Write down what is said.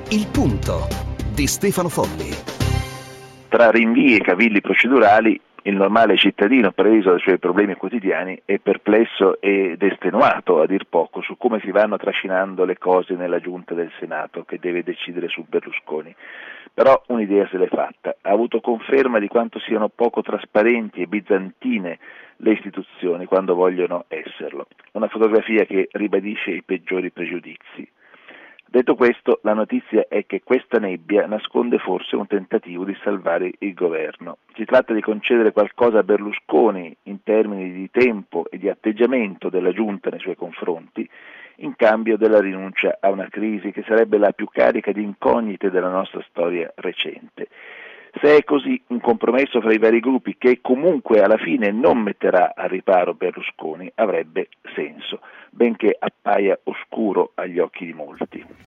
Il punto di Stefano Folli. Tra rinvii e cavilli procedurali, il normale cittadino, preso dai suoi problemi quotidiani, è perplesso ed estenuato, a dir poco, su come si vanno trascinando le cose nella giunta del Senato, che deve decidere su Berlusconi. Però un'idea se l'è fatta. Ha avuto conferma di quanto siano poco trasparenti e bizantine le istituzioni quando vogliono esserlo. Una fotografia che ribadisce i peggiori pregiudizi. Detto questo, la notizia è che questa nebbia nasconde forse un tentativo di salvare il governo. Si tratta di concedere qualcosa a Berlusconi in termini di tempo e di atteggiamento della Giunta nei suoi confronti, in cambio della rinuncia a una crisi che sarebbe la più carica di incognite della nostra storia recente. Se è così, un compromesso fra i vari gruppi che comunque alla fine non metterà a riparo Berlusconi avrebbe senso, benché appaia oscuro agli occhi di molti.